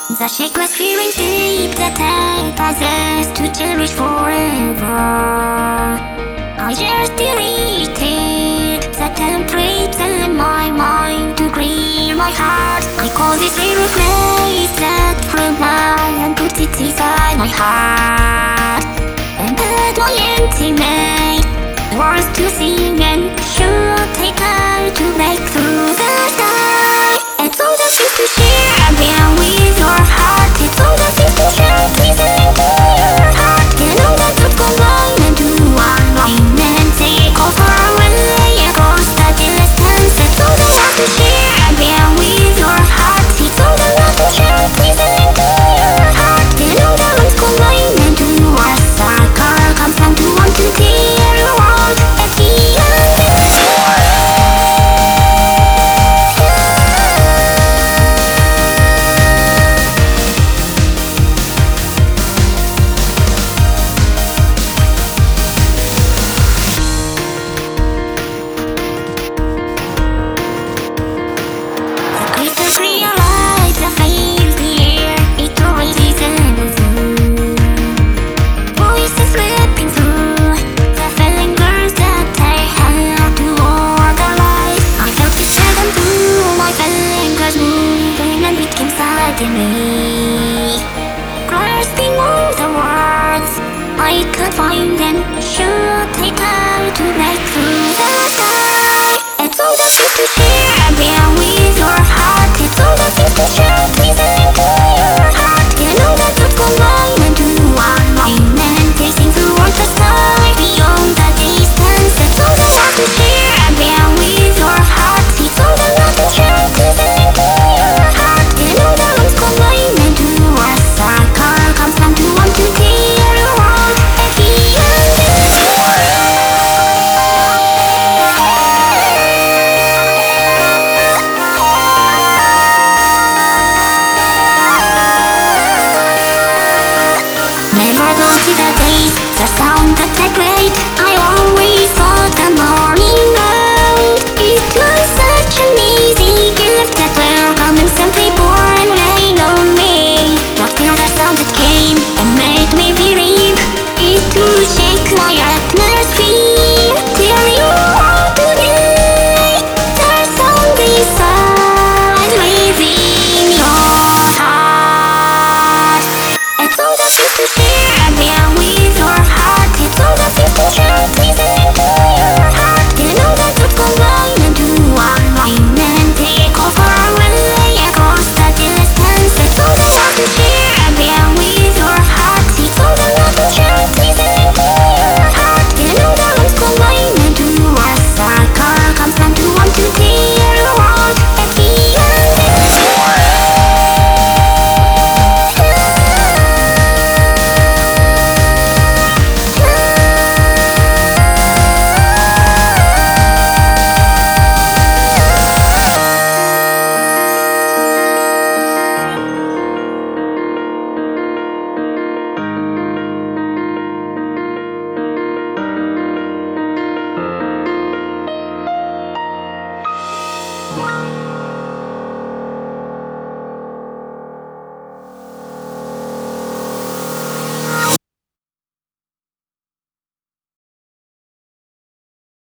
The shakeless feeling deep that I possess to cherish forever. I just deleted the templates in my mind to clear my heart. I call this little place that from mine and put it inside my heart. And add my intimate words to sing and should take time to break through the sky. And so that is to share again with your heart. It's all that is to share, listening to your heart. You know that would combine into one line and take over away across the distance. It's all that has to share again with your heart. It's all that has to share, listening to your heart. You know that would combine into a circle. Comes down to want to tear your world at the end. Realize the face here, it always is in the zoo. Voices slipping through the fingers that I had to organize. I felt the shadow through my fingers moving and became suddenly grasping all the words I could find and show.